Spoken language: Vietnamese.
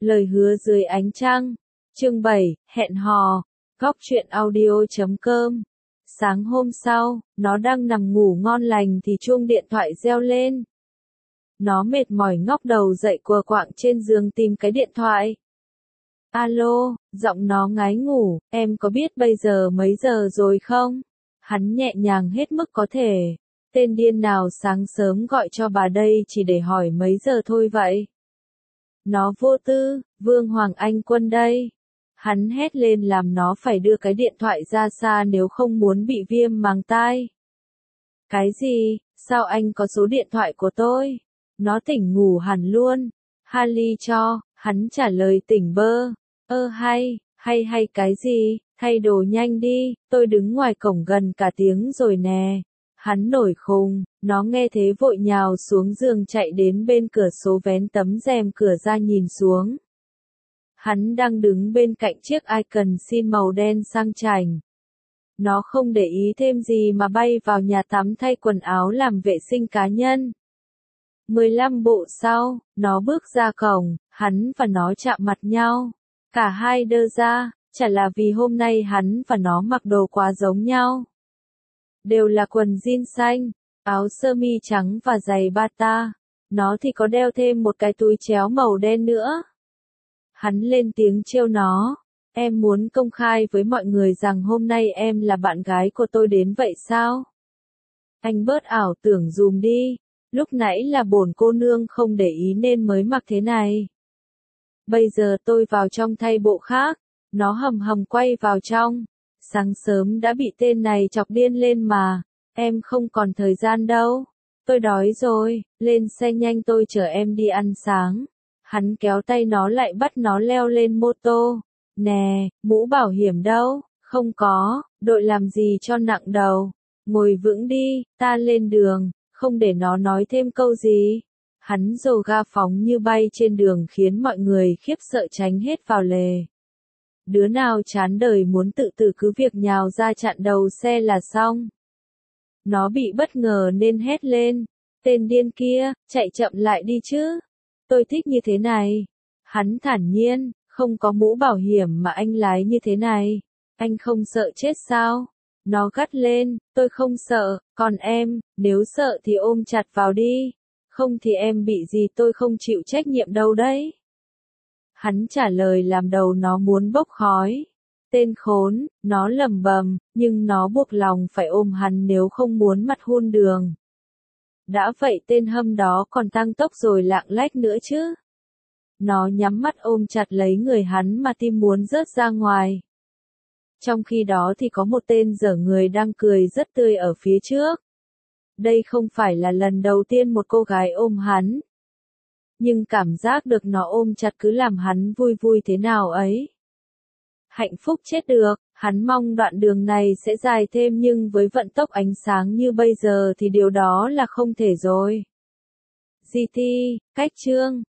Lời hứa dưới ánh trăng. Chương 7, hẹn hò. Góc truyện audio.com. Sáng hôm sau, nó đang nằm ngủ ngon lành thì chuông điện thoại reo lên. Nó mệt mỏi ngóc đầu dậy quờ quạng trên giường tìm cái điện thoại. Alo, giọng nó ngái ngủ, em có biết bây giờ mấy giờ rồi không? Hắn nhẹ nhàng hết mức có thể. Tên điên nào sáng sớm gọi cho bà đây chỉ để hỏi mấy giờ thôi vậy? Nó vô tư, Vương Hoàng Anh Quân đây. Hắn hét lên làm nó phải đưa cái điện thoại ra xa nếu không muốn bị viêm màng tai. Cái gì? Sao anh có số điện thoại của tôi? Nó tỉnh ngủ hẳn luôn. Harley cho, hắn trả lời tỉnh bơ. Hay cái gì? Thay đồ nhanh đi, tôi đứng ngoài cổng gần cả tiếng rồi nè. Hắn nổi khùng, nó nghe thế vội nhào xuống giường chạy đến bên cửa sổ vén tấm rèm cửa ra nhìn xuống. Hắn đang đứng bên cạnh chiếc icon xin màu đen sang chảnh. Nó không để ý thêm gì mà bay vào nhà tắm thay quần áo làm vệ sinh cá nhân. 15 bộ sau, nó bước ra cổng, hắn và nó chạm mặt nhau. Cả hai đơ ra, chả là vì hôm nay hắn và nó mặc đồ quá giống nhau. Đều là quần jean xanh, áo sơ mi trắng và giày bata. Nó thì có đeo thêm một cái túi chéo màu đen nữa. Hắn lên tiếng trêu nó. Em muốn công khai với mọi người rằng hôm nay em là bạn gái của tôi đến vậy sao? Anh bớt ảo tưởng dùm đi. Lúc nãy là bổn cô nương không để ý nên mới mặc thế này. Bây giờ tôi vào trong thay bộ khác. Nó hầm hầm quay vào trong. Sáng sớm đã bị tên này chọc điên lên mà. Em không còn thời gian đâu. Tôi đói rồi, lên xe nhanh tôi chở em đi ăn sáng. Hắn kéo tay nó lại bắt nó leo lên mô tô. Nè, mũ bảo hiểm đâu? Không có, đội làm gì cho nặng đầu. Ngồi vững đi, ta lên đường, không để nó nói thêm câu gì. Hắn dồ ga phóng như bay trên đường khiến mọi người khiếp sợ tránh hết vào lề. Đứa nào chán đời muốn tự tử cứ việc nhào ra chặn đầu xe là xong. Nó bị bất ngờ nên hét lên. Tên điên kia, chạy chậm lại đi chứ. Tôi thích như thế này. Hắn thản nhiên, không có mũ bảo hiểm mà anh lái như thế này. Anh không sợ chết sao? Nó gắt lên, tôi không sợ, còn em, nếu sợ thì ôm chặt vào đi. Không thì em bị gì tôi không chịu trách nhiệm đâu đấy. Hắn trả lời làm đầu nó muốn bốc khói. Tên khốn, nó lẩm bẩm, nhưng nó buộc lòng phải ôm hắn nếu không muốn mặt hun đường. Đã vậy tên hâm đó còn tăng tốc rồi lạng lách nữa chứ. Nó nhắm mắt ôm chặt lấy người hắn mà tim muốn rớt ra ngoài. Trong khi đó thì có một tên dở người đang cười rất tươi ở phía trước. Đây không phải là lần đầu tiên một cô gái ôm hắn. Nhưng cảm giác được nó ôm chặt cứ làm hắn vui vui thế nào ấy. Hạnh phúc chết được, hắn mong đoạn đường này sẽ dài thêm nhưng với vận tốc ánh sáng như bây giờ thì điều đó là không thể rồi. GT, cách chương.